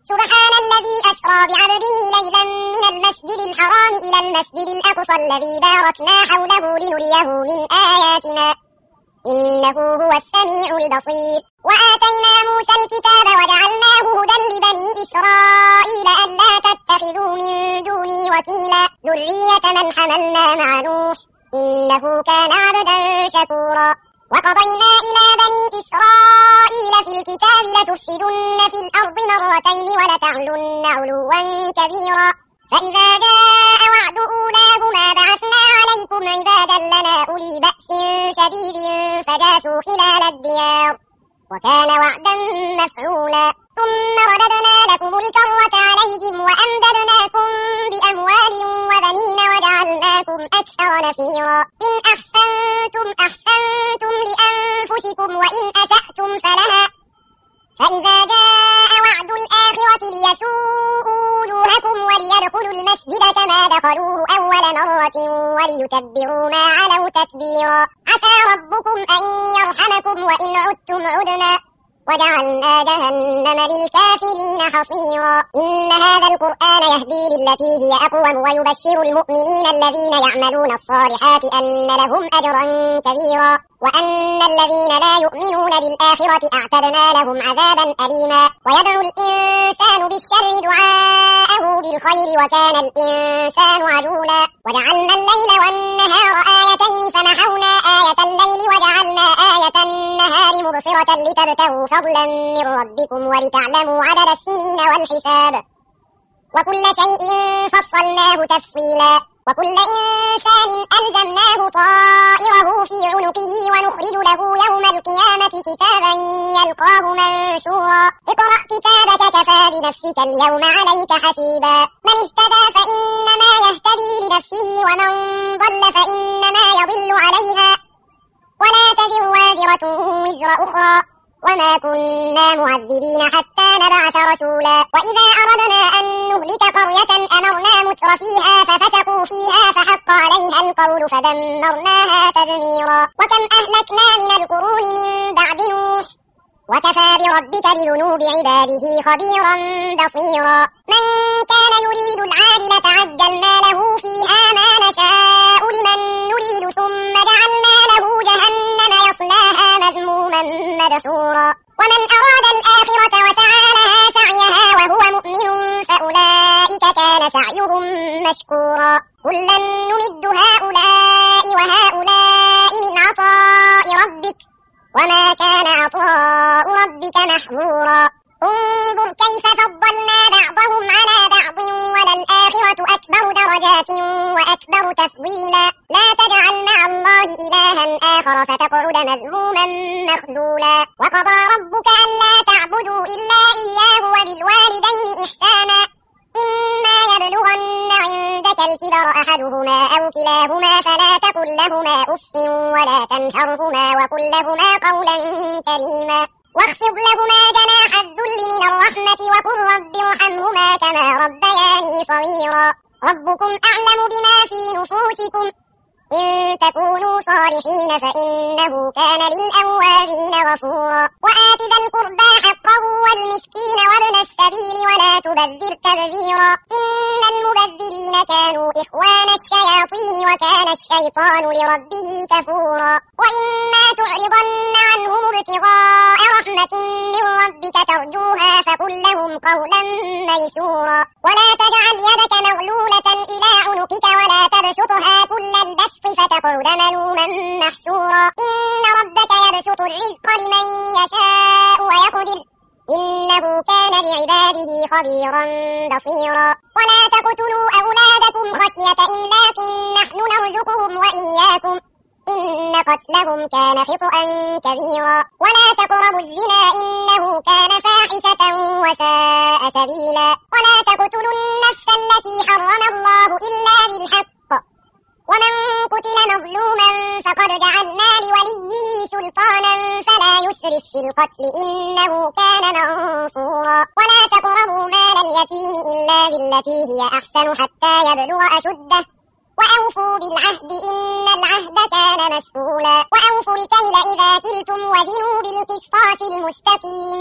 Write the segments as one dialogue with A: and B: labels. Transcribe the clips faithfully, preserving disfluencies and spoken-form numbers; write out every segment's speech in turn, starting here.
A: سبحان الذي أسرى بعبده ليلا من المسجد الحرام إلى المسجد الأقصى الذي باركنا حوله لنريه من آياتنا إنه هو السميع البصير. وآتينا موسى الكتاب وجعلناه هدى لبني إسرائيل ألا تتخذوا من دوني وكيلا ذرية من حملنا مع نوح إنه كان عبدا شكورا. وقضينا إلى بني إسرائيل في الكتاب لتفسدن في الأرض مرتين ولتعلن علوا كبيرا فإذا جاء وعد أولاهما بعثنا عليكم عبادا لنا أولي بأس شديد فجاسوا خلال الديار وكان وعدا مفعولا. ثم رددنا لكم الكرة عليهم وأمددناكم بأموال وبنين وجعلناكم أكثر نفيرا. إن أحسنتم أحسنتم لأنفسكم وإن أسأتم فلها فإذا جاء وعد الآخرة ليسوءوا وجوهكم وليدخلوا المسجد كما دخلوه أول مرة وليتبروا ما علوا تتبيرا. عسى ربكم أن يرحمكم وإن عدتم عدنا وجعلنا جهنم للكافرين حصيرا. إن هذا القرآن يهدي للتي هي أقوم ويبشر المؤمنين الذين يعملون الصالحات أن لهم أجرا كبيرا وأن الذين لا يؤمنون بالآخرة أعتدنا لهم عذابا أليما. ويدعو الإنسان بالشر دعاءه بالخير وكان الإنسان عجولا. وجعلنا الليل والنهار آيتين فمحونا آية الليل وجعلنا آية النهار مبصرة لتبتغوا فضلا من ربكم ولتعلموا عدد السنين والحساب وكل شيء فصلناه تفصيلا. وكل إنسان ألزمناه طائره في عنقه ونخرج له يوم القيامة كتابا يلقاه منشورا. اقرأ كتابك كفى بنفسك اليوم عليك حسيبا. من اهتدى فإنما يهتدي لنفسه ومن ضل فإنما يضل عليها ولا تزر وازرة وزر أخرى وما كنا معذبين حتى نبعث رسولا. وإذا أردنا أن نهلك قرية أمرنا متر فيها ففسقوا فيها فحق عليها القول فدمرناها تدميرا. وكم أهلكنا من القرون من بعد نوح وكفى بربك بذنوب عباده خبيرا بصيرا. من كان يريد العاجلة عجلنا له فيها ما نشاء لمن نريد ثم جعلنا له جهنم يصلاها مذموما مدحورا. ومن أراد الآخرة وسعى لها سعيها وهو مؤمن فأولئك كان سعيهم مشكورا. كلا نمد هؤلاء وهؤلاء من عطاء ربك وما كان عطاء ربك محظورا. انظر كيف فضلنا بعضهم على بعض وللآخرة أكبر درجات وأكبر تفضيلا. لا تجعل مع الله إلها آخر فتقعد مذموما مخذولا. وقضى ربك ألا تعبدوا إلا إياه وبالوالدين إحسانا إما يبلغن عندك الكبر أحدهما أو كلاهما فلا تقل لهما أف ولا تنهرهما وقل لهما قولا كريما واخفض لهما جناح الذل من الرحمة وقل رب ارحمهما كما ربياني صغيرا. ربكم أعلم بما في نفوسكم إن تكونوا صالحين فإنه كان للأوابين غفورا. وآت ذا القربى حقه والمسكين وابن السبيل ولا تبذر تبذيرا إن المبذرين كانوا إخوان الشياطين وكان الشيطان لربه كفورا. وإما تعرضن عنهم ابتغاء رحمة من ربك ترجوها فقل لهم قولا ميسورا. ولا تجعل يدك مغلولة إلى عنقك ولا تبسطها كل البسط فتقعد ملوما محسورا. إن ربك يبسط الرزق لمن يشاء ويقدر إنه كان بعباده خبيرا بصيرا. ولا تقتلوا أولادكم خشية إملاق نحن نرزقهم وإياكم إن قتلهم كان خطأ كبيرا. ولا تقربوا الزنا إنه كان فاحشة وساء سبيلا. ولا تقتلوا النفس التي حرم الله إلا بالحق ومن قتل مظلوما فقد جعلنا لوليه سلطانا فلا يسرف في القتل إنه كان منصورا. ولا تقربوا مال اليتيم إلا بالتي هي أحسن حتى يبلغ أشده وأوفوا بالعهد إن العهد كان مسؤولا. وأوفوا الكيل إذا كلتم وزنوا بالقسطاس المستقيم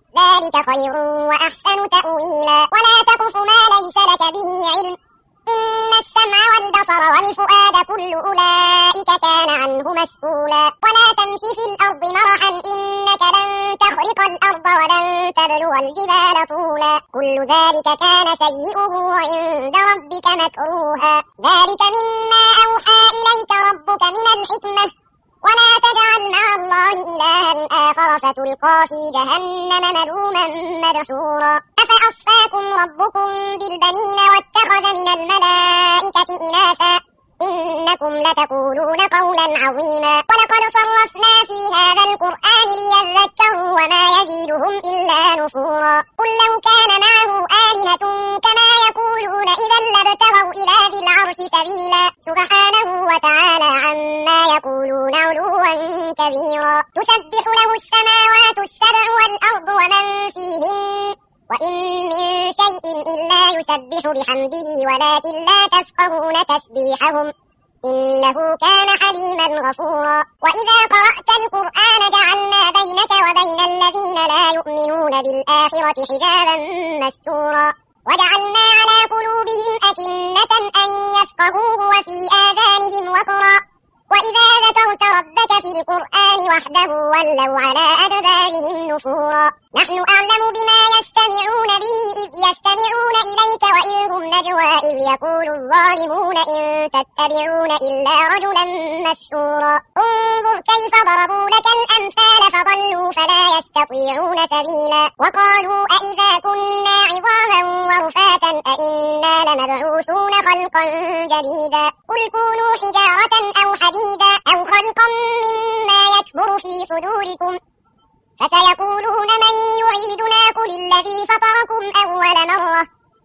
A: ذلك خير وأحسن تأويلا ولا تقف ما ليس لك به علم إن السمع والبصر والفؤاد كل أولئك كان عنه مسؤولا ولا تمش في الأرض مرحا إنك لن تخرق الأرض ولن تبلغ الجبال طولا كل ذلك كان سيئه عند ربك مكروها ذلك مما أوحى إليك ربك من الحكمة ولا تجعل مع الله إلها آخر فتلقى في جهنم ملوما مدحورا أفأصفاكم ربكم بالبنين واتخذ من الملائكة إناثا إنكم لتقولون قولا عظيما ولقد صرفنا في هذا القرآن ليذكروا وما يزيدهم إلا نفورا قل لو كان معه آلهة كما يقولون إذا لابتغوا إلى ذي العرش سبيلا سبحانه وتعالى عما يقولون علوا كبيرا تسبح له السماوات السبع والأرض ومن فيهن وإن من شيء إلا يسبح بحمده ولكن لا تفقهون تسبيحهم إنه كان حليما غفورا وإذا قرأت القرآن جعلنا بينك وبين الذين لا يؤمنون بالآخرة حجابا مستورا وجعلنا على قلوبهم أكنة أن يفقهوه وفي آذانهم وقرا وإذا ذكرت ربك في القرآن وحده ولوا على أدبارهم نفورا نحن أعلم بما يستمعون به إذ يستمعون إليك وإذ هم نجوى إذ يقول الظالمون إن تتبعون إلا رجلا مسحورا انظر كيف ضربوا لك الأمثال فضلوا فلا يستطيعون سبيلا وقالوا أئذا كنا عظاما ورفاتا أئنا لمبعوثون خلقا جديدا قل كونوا حجارة أو حديدا أو خلقا مما يكبر في صدوركم فسيقولون من يعيدنا قل الذي فطركم أول مرة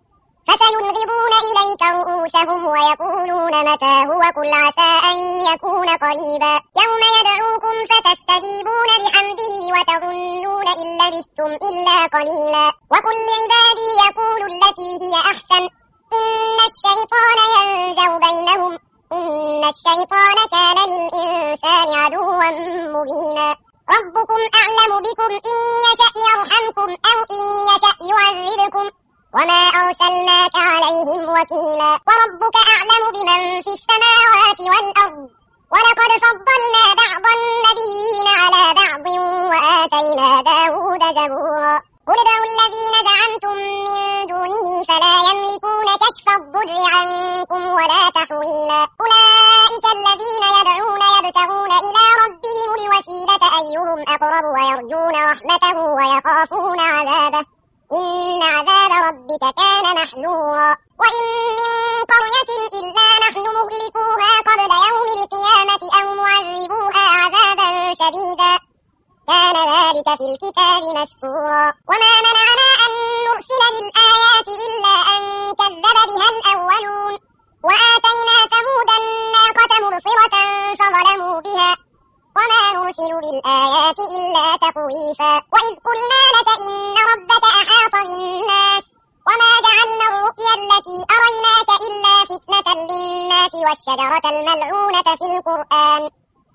A: فسينغضون إليك رؤوسهم ويقولون متى هو قل عسى أن يكون قريبا يوم يدعوكم فتستجيبون بحمده وتظنون إن لبثتم إلا قليلا وقل لعبادي يقولوا التي هي أحسن إن الشيطان ينزغ بينهم إن الشيطان كان للإنسان عدوا مبينا ربكم أعلم بكم إن يشأ يرحمكم أو إن يشأ يعذبكم وما أرسلناك عليهم وكيلا وربك أعلم بمن في السماوات والأرض ولقد فضلنا بعض النبيين على بعض وآتينا داود زبورا قل ادعوا الذين زعمتم من دونه فلا يملكون كشف الضر عنكم ولا تحويلا أولئك الذين يدعون يبتغون إلى ربهم الوسيلة أيهم أقرب ويرجون رحمته ويخافون عذابه إن عذاب ربك كان محذورا وإن من قرية إلا نحن مهلكوها قبل يوم القيامة أو معذبوها عذابا شديدا كان ذلك في الكتاب مسطورا وما منعنا أن نرسل بالآيات إلا أن كذب بها الأولون وآتينا ثمود الناقة مبصرة فظلموا بها وما نرسل بالآيات إلا تخويفا وإذ قلنا لك إن ربك أحاط بالناس وما جعلنا الرؤيا التي أريناك إلا فتنة للناس والشجرة الملعونة في القرآن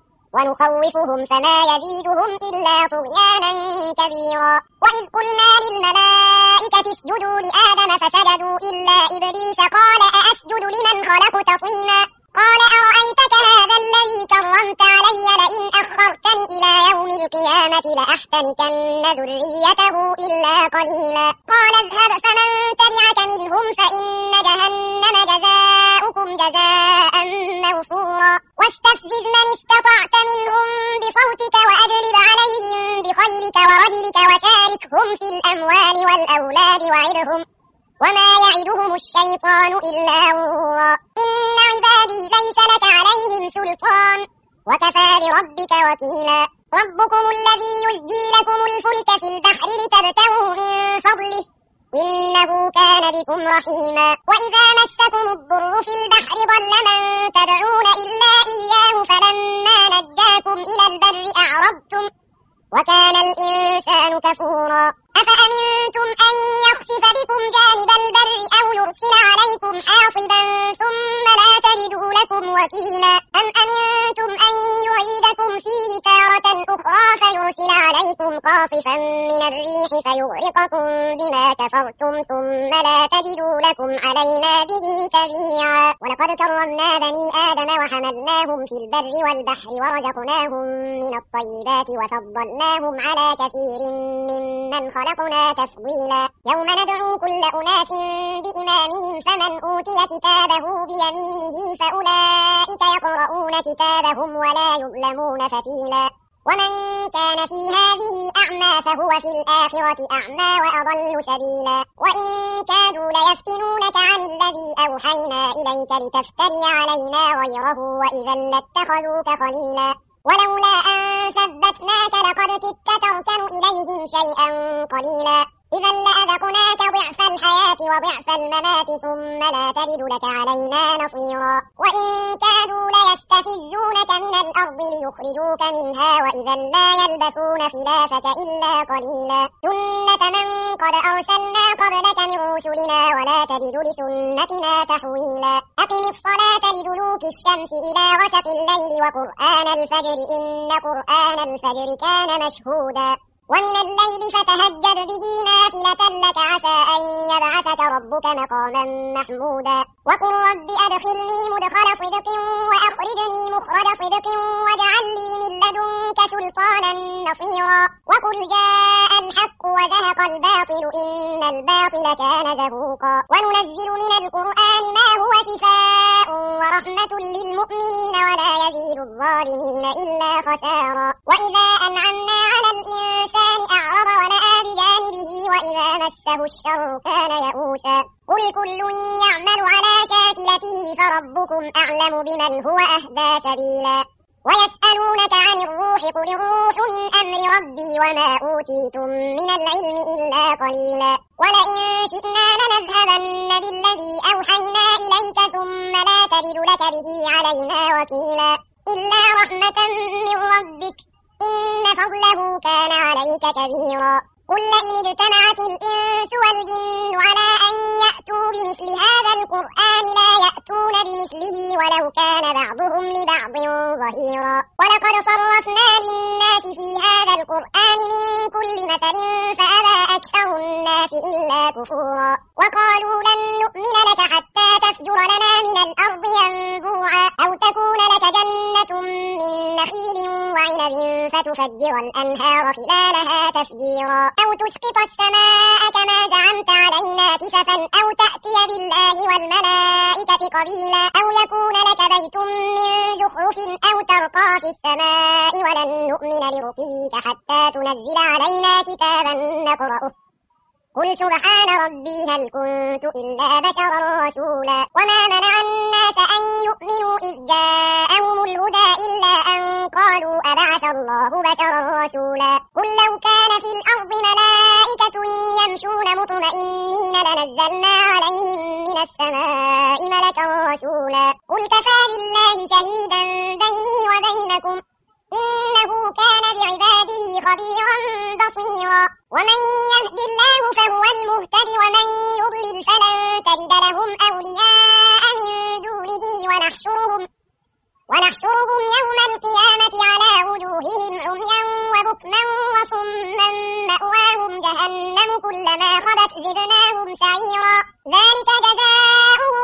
A: ونخوفهم فما يزيدهم إلا طغيانا كبيرا وإذ قلنا للملائكة اسجدوا لآدم فسجدوا إلا إبليس قال أأسجد لمن خلقت طينا قال أرأيتك هذا الذي كرمت علي لئن أخرتني إلى يوم القيامة لأحتنكن ذريته إلا قليلا قال اذهب فمن تبعك منهم فإن جهنم جزاؤكم جزاء موفورا واستفزز من استطعت منهم بصوتك وأجلب عليهم بخيلك ورجلك وشاركهم في الأموال والأولاد وعدهم وما يعدهم الشيطان إلا غرورا إن عبادي ليس لك عليهم سلطان وكفى بربك وكيلا ربكم الذي يزجي لكم الفلك في البحر لتبتغوا من فضله إنه كان بكم رحيما وإذا مسكم الضر في البحر ضل من تدعون إلا إياه فلما نجاكم إلى البر أعرضتم وكان الإنسان كفورا أفأمنتم أن يخسف بكم جانب البر أو يرسل عليكم حاصبا ثم لا تجدوا لكم وكيلا أم أمنتم أن يعيدكم فيه تارة أخرى فيرسل عليكم قاصفا من الريح فيغرقكم ثم لا تجدوا لكم علينا به تبيعا. ولقد كرمنا بني آدم وحملناهم في البر والبحر ورزقناهم من الطيبات وفضلناهم على كثير ممن خلقنا تفضيلا. يوم ندعو كل أناس بإمامهم فمن أوتي كتابه بيمينه فأولئك يقرؤون كتابهم ولا يظلمون فتيلا. ومن كان في هذه أعمى فهو في الآخرة أعمى وأضل سبيلا. وإن كادوا ليفتنونك عن الذي أوحينا إليك لتفتري علينا غيره وإذا لاتخذوك خليلا. ولولا أن ثبتناك لقد كدت تركن إليهم شيئا قليلا. إذا لأذقناك ضعف الحياة وضعف الممات ثم لا تجد لك علينا نصيرا. وإن كادوا ليستفزونك من الأرض ليخرجوك منها وإذا لا يلبثون خلافك إلا قليلا. سنة من قد أرسلنا قبلك من رسلنا ولا تجد لسنتنا تحويلا. أقم الصلاة لدلوك الشمس إلى غسق الليل وقرآن الفجر إن قرآن الفجر كان مشهودا. ومن الليل فتهجد به نافلة لك عسى أن يبعثك ربك مقاما محمودا. وقل رب أدخلني مدخل صدق وأخرجني مخرج صدق واجعل لي من لدنك سلطانا نصيرا. وقل جاء الحق وزهق الباطل إن الباطل كان زهوقا. وننزل من القرآن ما هو شفاء ورحمة للمؤمنين ولا يزيد الظالمين إلا خسارا. وإذا أنعمنا على الإنسان أعرض ونأى بجانبه وإذا مسه الشر كان يئوسا. قل كل يعمل على شاكلته فربكم أعلم بمن هو أهدى سبيلا. ويسألونك عن الروح قل الروح من أمر ربي وما أوتيتم من العلم إلا قليلا. ولئن شئنا لنذهبن بالذي أوحينا إليك ثم لا تجد لك به علينا وكيلا. إلا رحمة من ربك إن فضله كان عليك كبيرا. قل لئن اجتمعت الإنس والجن على أن يأتوا بمثل هذا القرآن لا يأتون بمثله ولو كان بعضهم لبعض ظهيرا. ولقد صرفنا للناس في هذا القرآن من كل مثل فأبى أكثر الناس إلا كفورا. وقالوا لن نؤمن لك حتى تفجر لنا من الأرض ينبوعا أو تكون لك جنة من نخيل وعنب فتفجر الأنهار خلالها تفجيرا أو تسقط السماء كما زعمت علينا كسفا أو تأتي بالله والملائكة قبيلا أو يكون لك بيت من زخرف أو ترقى في السماء ولن نؤمن لرقيك حتى تنزل علينا كتابا نقرأه. قل سبحان ربي هل كنت إلا بشرا رسولا. وما منع الناس أن يؤمنوا إذ جاءهم الهدى إلا أن قالوا أبعث الله بشرا رسولا. قل لو كان في الأرض ملائكة يمشون مطمئنين لنزلنا عليهم من السماء ملكا رسولا. قل كفى بالله شهيدا بيني وبينكم إنه كان بعباده خبيرا بصيرا. ومن يهد الله فهو المهتد ومن يضلل فلن تجد لهم أولياء من دونه ونحشرهم ونحشرهم يوم القيامة على وجوههم عميا وبكما وصما مأواهم جهنم كلما خبت زدناهم سعيرا. ذلك جزاؤهم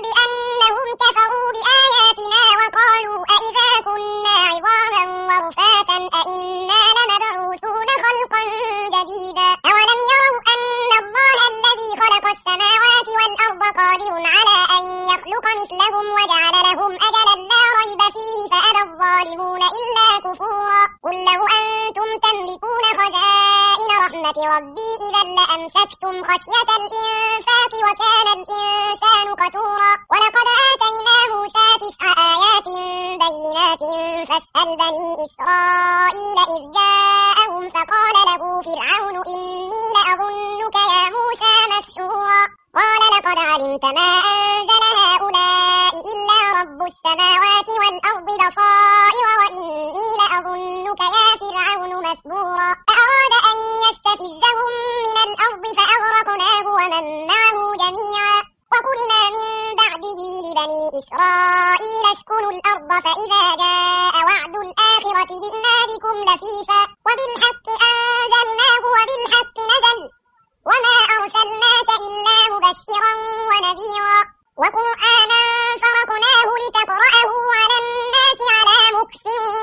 A: بأنهم كفروا بآياتنا وقالوا أئذا كنا عظاما ورفاتا أئنا لمبعوثون خلقا جديدا. أولم يروا أن الله الذي خلق السماوات والأرض قادر على أن يخلق مثلهم وجعل لهم أجلا لا ريب فيه فأبى الظالمون إلا كفورا. قل لو أنتم تملكون خزائن رحمة ربي إذا لأمسكتم خشية الإنفاق وكان الإنسان قتورا. ولقد آتينا موسى تسع آيات بينات فاسأل بني إسرائيل إذ جاءهم فقال له فرعون إني لأظنك يا موسى مسحورا. قال لقد علمت ما أنزل هؤلاء إلا رب السماوات والأرض بصائر وإني لأظنك يا فرعون مثبورا. فأراد أن يستفزهم من الأرض فأغرقناه ومن معه جميعا. وقلنا من بعده لبني إسرائيل اسكنوا الأرض فإذا جاء وعد الآخرة جئنا بكم لفيفا وبالحق أنزلناه وبالحق نزل وما أرسلناك إلا مبشرا ونذيرا وقرآنا فرقناه لتقرأه على الناس على مكث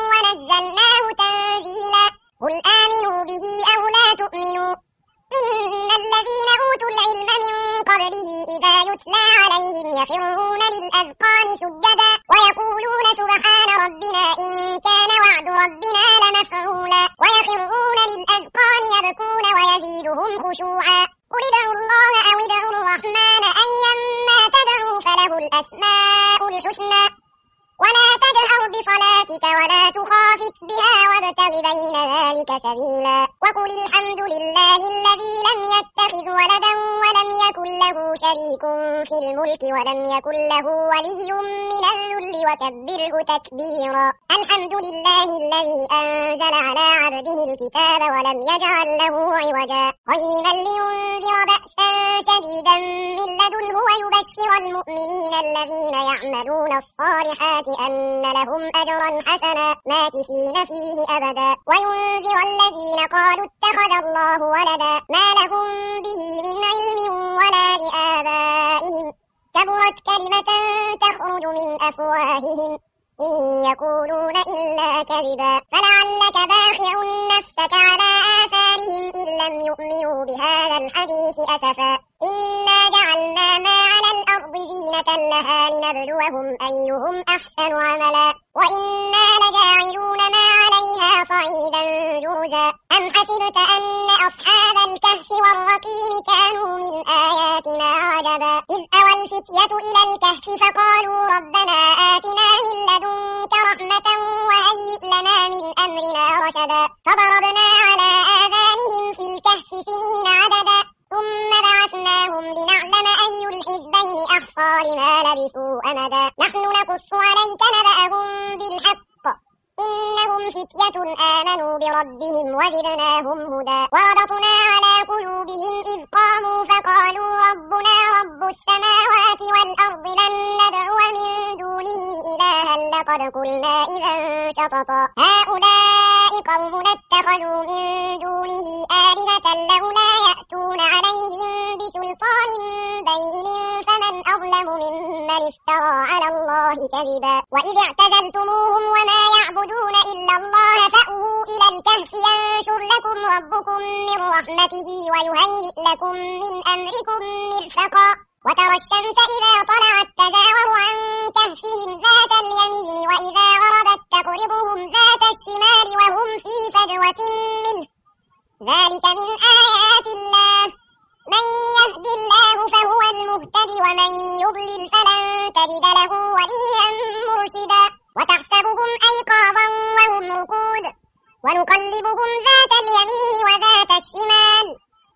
A: ونزلناه تنزيلا قل آمنوا به أو لا تؤمنوا إن الذين أوتوا العلم من قبله إذا يتلى عليهم يخرون للأذقان سجدا ويقولون سبحان ربنا إن كان وعد ربنا لمفعولا ويخرون للأذقان يبكون ويزيدهم خشوعا قل ادعوا الله أو ادعوا الرحمن أيما تدعوا فله الأسماء الحسنى ولا تجهر بصلاتك ولا تخافت بها وابتغ بين ذلك سبيلا وقل الحمد لله الذي لم يتخذ ولدا ولم يكن له شريك في الملك ولم يكن له ولي من الذل وكبره تكبيرا الحمد لله الذي أنزل على عبده الكتاب ولم يجعل له عوجا قيما لينذر بأسا شديدا من لدنه ويبشر المؤمنين الذين يعملون الصالحات أن لهم أجرا حسنا ماكثين فيه أبدا وينذر الذين قالوا اتخذ الله ولدا ما لهم به من علم ولا لآبائهم كبرت كلمة تخرج من أفواههم إن يقولون إلا كذبا فلعلك باخع نفسك على آثارهم إن لم يؤمنوا بهذا الحديث أسفا إنا جعلنا ما على الأرض زينة لها لنبلوهم أيهم أحسن عملا وإنا لجاعلون ما عليها صعيدا جرزا أم حسبت أن أصحاب الكهف والرقيم كانوا من آياتنا عجبا إذ أوى الفتية إلى الكهف فقالوا ربنا آتنا من لدنك رحمة وهيئ لنا من أمرنا رشدا فضربنا على آذانهم في الكهف سنين عددا ثم بعثناهم لنعلم أي الحزبين أحصى لما لبثوا أمدا نحن نقص عليك نبأهم بالحق إنهم فتية آمنوا بربهم وزدناهم هدى وربطنا على قلوبهم إذ قاموا فقالوا ربنا رب السماوات والأرض لن ندعو من دونه إلها لقد قلنا إذا شططا هؤلاء قومنا اتخذوا من دونه آلهة لولا يأتون عليهم بسلطان بين فمن أظلم ممن افترى على الله كذبا وإذ اعتزلتموهم وما يعبدون إلا الله فأووا إلى الكهف ينشر لكم ربكم من رحمته ويهيئ لكم من أمركم مرفقا وترى الشمس إذا طلعت تزاور عن كهفهم ذات اليمين وإذا غربت تقرضهم ذات الشمال وهم في فجوة منه ذلك من آيات الله من يهد الله فهو المهتد ومن يضلل فلن تجد له وليا مرشدا وتحسبهم أيقاظا وهم رقود ونقلبهم ذات اليمين وذات الشمال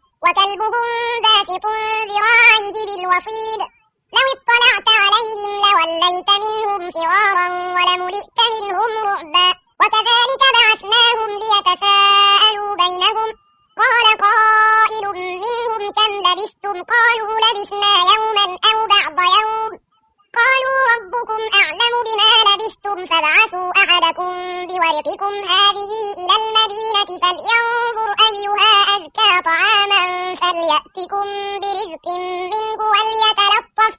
A: وكلبهم باسط ذراعيه بالوصيد لو اطلعت عليهم لوليت منهم فرارا ولملئت منهم رعبا وكذلك بعثناهم ليتساءلوا بينهم قال قائل منهم كم لبثتم قالوا لبثنا يوما أو بعض يوم قالوا ربكم أعلم بما لبثتم فابعثوا أحدكم بورقكم هذه إلى المدينة فلينظر أيها أزكى طعاما فليأتكم برزق منه وليتلطف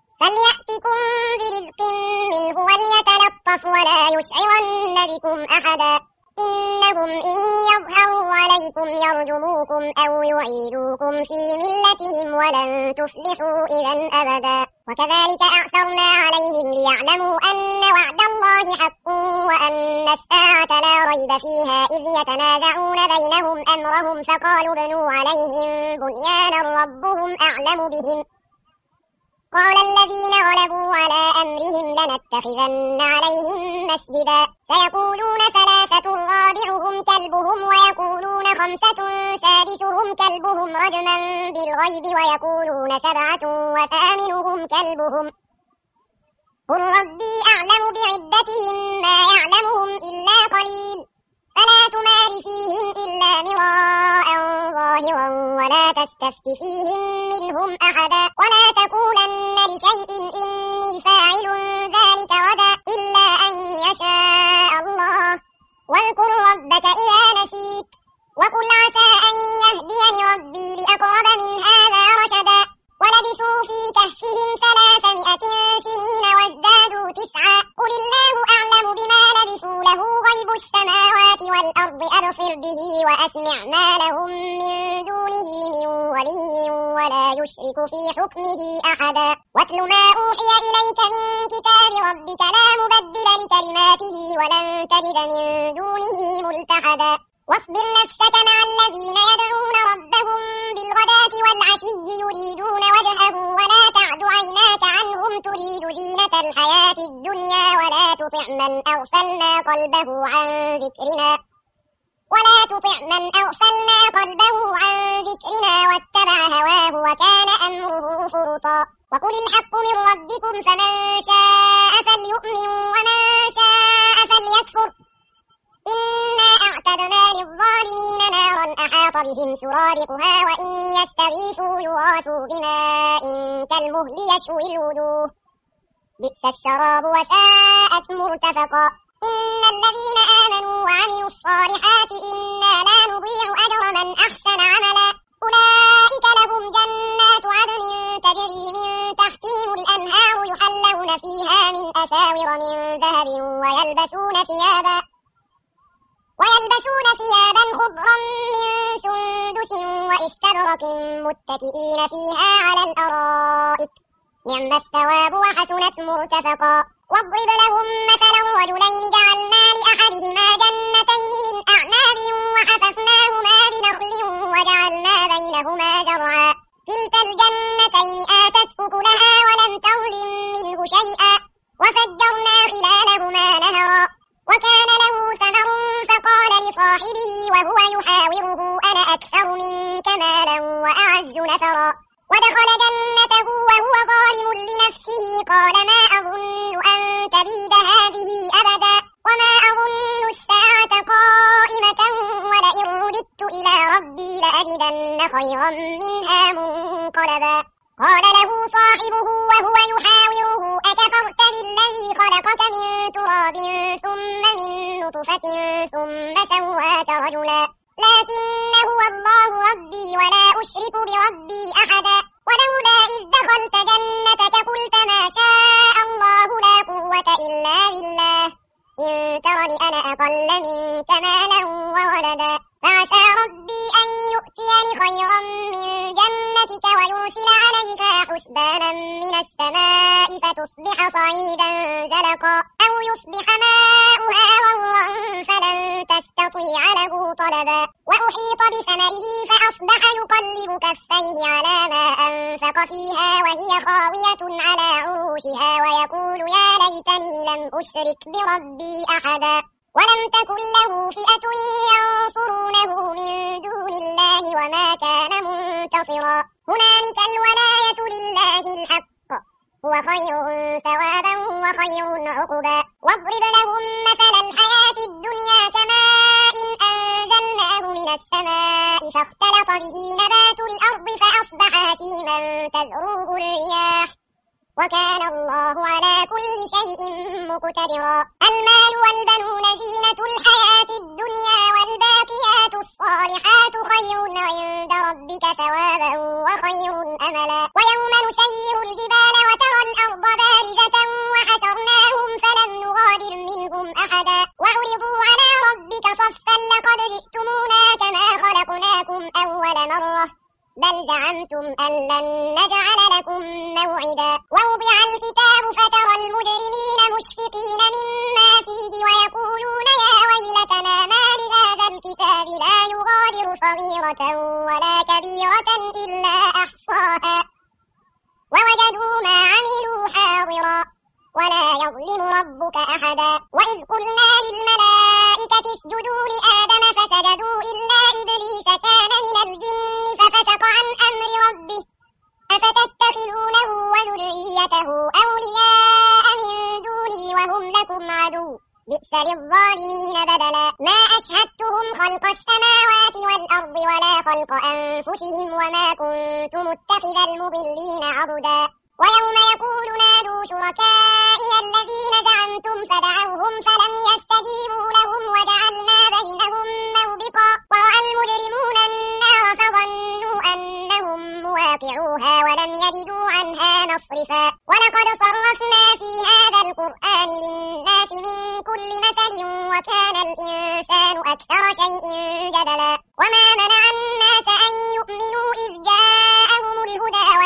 A: فليأتكم برزق منه وليتلطف ولا يشعرن بكم أحدا إنهم إن يظهروا عليكم يرجموكم أو يعيدوكم في ملتهم ولن تفلحوا إذا أبدا وكذلك أعثرنا عليهم ليعلموا أن وعد الله حق وأن الساعة لا ريب فيها إذ يتنازعون بينهم أمرهم فقالوا ابنوا عليهم بنيانا ربهم أعلم بهم قال الذين غلبوا على أمرهم لنتخذن عليهم مسجدا سيقولون ثلاثة رابعهم كلبهم ويقولون خمسة سادسهم كلبهم رجما بالغيب ويقولون سبعة وثامنهم كلبهم قل ربي أعلم بعدتهم ما يعلمهم إلا قليل فلا تمار فيهم إلا مراء ظاهرا ولا تستفت فيهم منهم أحدا ولا تقولن لشيء إني فاعل ذلك غدا إلا أن يشاء الله واذكر ربك إذا نسيت وقل عسى أن يهديني ربي لأقرب من هذا رشدا ولبثوا نشرك في حكمه أحدا واتل ما أوحي إليك من كتاب ربك لا مبدل لكلماته ولن تجد من دونه ملتحدا واصبر نفسك مع الذين يدعون ربهم بالغداة والعشي يريدون وجهه ولا تعد عيناك عنهم تريد زينة الحياة الدنيا ولا تطع من أغفلنا قلبه عن ذكرنا ولا تطع من أغفلنا قلبه عن ذكرنا واتبع هواه وكان أمره فرطا وقل الحق من ربكم فمن شاء فليؤمن ومن شاء فليكفر إنا أعتدنا للظالمين نارا أحاط بهم سرادقها وإن يستغيثوا يغاثوا بماء كالمهل يشوي الوجوه بئس الشراب وساءت مرتفقا إن الذين آمنوا وعملوا الصالحات إنا لا نضيع أجر من أحسن عملا أولئك لهم جنات عدن تجري من تحتهم الأنهار يحلون فيها من أساور من ذهب ويلبسون ثيابا ويلبسون ثيابا خضرا من سندس وإستبرق متكئين فيها على الأرائك نعم الثواب وحسنت مرتفقا واضرب لهم مثلا رجلين جعلنا لأحدهما جنتين من أعناب وحففناهما بنخل وجعلنا بينهما زرعا كلتا الجنتين آتت أكلها ولم تظلم منه شيئا وفجرنا خلالهما نهرا وكان له ثمر فقال لصاحبه وهو يحاوره أنا أكثر منك مالا وأعز نفرا ودخل جنته وهو ظالم لنفسه قال ما أظن أن تبيد هذه أبدا وما أظن الساعة قائمة ولئن رددت إلى ربي لأجدن خيرا منها منقلبا قال له صاحبه وهو يحاوره أكفرت بالذي خلقك من تراب ثم من نطفة ثم سواك رجلا لكن هو الله ربي ولا أشرك بربي أحدا ولولا إذ دخلت جنتك قلت ما شاء الله لا قوة إلا بالله إن ترني أنا أقل منك مالا وولدا فعسى ربي أن يؤتيني خيرا من جنتك ويرسل عليك حسبانا من السماء فتصبح صعيدا زلقا أو يصبح ماؤها غورا فلن تستطيع له طلبا وأحيط بثمره فأصبح يقلب كفيه على ما أنفق فيها وهي خاوية على عروشها ويقول يا ليتني لم أشرك بربي أحدا ولم تكن له فئة ينصرونه من دون الله وما كان منتصرا هنالك الولاية لله الحق هو خير ثوابا وخير عقبا واضرب لهم مثل الحياة الدنيا كماء أنزلناه من السماء فاختلط به نبات الأرض فأصبح هشيما تذروه الرياح وكان الله على كل شيء مقتدرا المال والبنون زينة الحياة الدنيا والباقيات الصالحات خير عند ربك ثوابا وخير أملا ويوم نسير الجبال وترى الأرض بارزة وحشرناهم فلم نغادر منهم أحدا وعرضوا على ربك صفا لقد جئتمونا كما خلقناكم أول مرة بل زعمتم أن لن نجعل لكم موعدا ووضع الكتاب فترى المجرمين مشفقين مما فيه ويقولون يا ويلتنا ما لهذا الكتاب لا يغادر صغيرة ولا كبيرة إلا أحصاها ووجدوا ما عملوا حاضرا ولا يظلم ربك أحدا وإذ قلنا للملائكة اسجدوا لآدم فسجدوا إلا إبليس كان من الجن ففسق عن أمر ربه أفتتخذونه وذريته أولياء من دوني وهم لكم عدو بئس للظالمين بدلا ما أشهدتهم خلق السماوات والأرض ولا خلق أنفسهم وما كنت متخذ المضلين عضدا ويوم يقول نادوا شركائي الذين زعمتم فدعوهم فلم يستجيبوا لهم وجعلنا بينهم موبقا ورأى المجرمون النار فظنوا أنهم مواقعوها ولم يجدوا عنها مصرفا ولقد صرفنا في هذا القرآن للناس من كل مثل وكان الإنسان أكثر شيء جدلا وما منع الناس أن يؤمنوا إذ جاءهم الهدى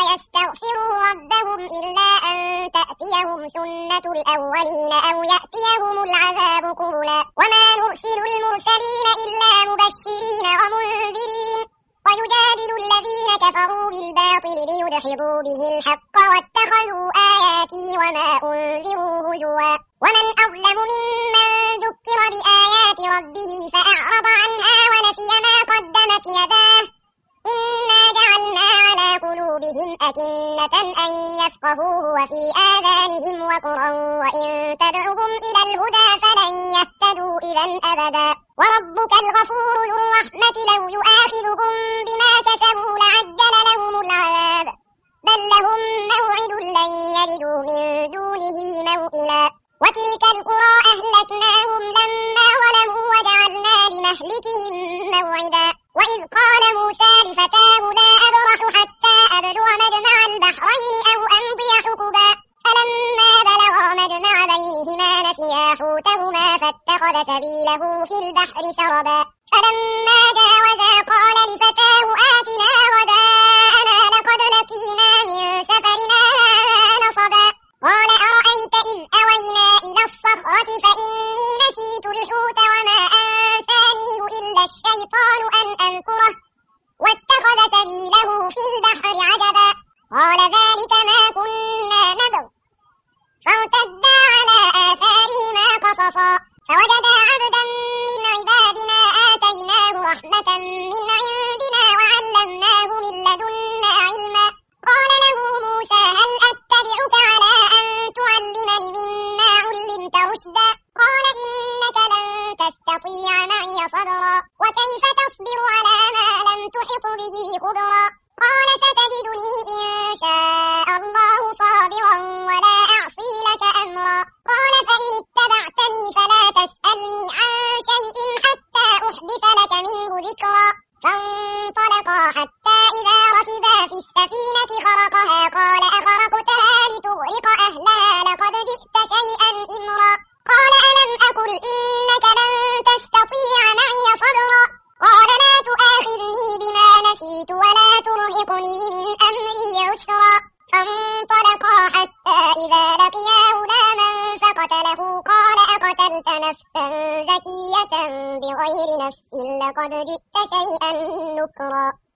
A: يستغفروا ربهم إلا أن تأتيهم سنة الأولين أو يأتيهم العذاب قبلا وما نرسل المرسلين إلا مبشرين ومنذرين ويجادل الذين كفروا بالباطل ليدحضوا به الحق واتخذوا آياتي وما أنذروا هزوا ومن أظلم ممن ذكر بآيات ربه فأعرض عنها ونسي ما قدمت يداه إنا جعلنا على قلوبهم أكنة أن يفقهوه وفي آذانهم وقرا وإن تدعهم إلى الهدى فلن يهتدوا إذا أبدا وربك الغفور ذو الرحمة لو يؤاخذهم بما كسبوا لعجل لهم العذاب بل لهم موعد لن يجدوا من دونه موئلا وتلك القرى أهلكناهم لما ظلموا وجعلنا لمهلكهم موعدا وإذ قال موسى لفتاه لا أبرح حتى أبلغ مجمع البحرين أو أمضي حقبا فلما بلغا مجمع بينهما نسيا حوتهما فاتخذ سبيله في البحر سربا فلما جاوزا قال لفتاه آتنا غداءنا لقد لقينا من سفرنا نصبا قال أرأيت إذ أوينا إلى الصخرة فإني نسيت الحوت وما أنسانيه إلا الشيطان أن أذكره واتخذ سبيله في البحر عجبا قال ذلك ما كنا نبغ فارتدا على آثارهما قصصا فوجدا عبدا من عبادنا آتيناه رحمة من عندنا وعلمناه من لدنا علما قال له موسى هل أتبعك على أن تعلمني مما علمت رشدا قال إنك لن تستطيع معي صبرا وكيف تصبر على ما لم تحط به خبرا قال ستجدني إن شاء الله صابرا ولا أعصي لك أمرا قال فإن اتبعتني فلا تسألني عن شيء حتى أحدث لك منه ذكرا فانطلقا حتى إذا ركبا في السفينة خرقها قال أخرقتها لتغرق أهلها لقد جئت شيئا إمرا قال ألم أقل إنك لن تستطيع معي صبرا قال لا تؤاخذني بما نسيت ولا ترهقني من أمري عسرا فانطلقا حتى إذا لقيا غلاما فقتله قال أقتلت نفسا زكية بغير نفس لقد جئت شيئا نكرا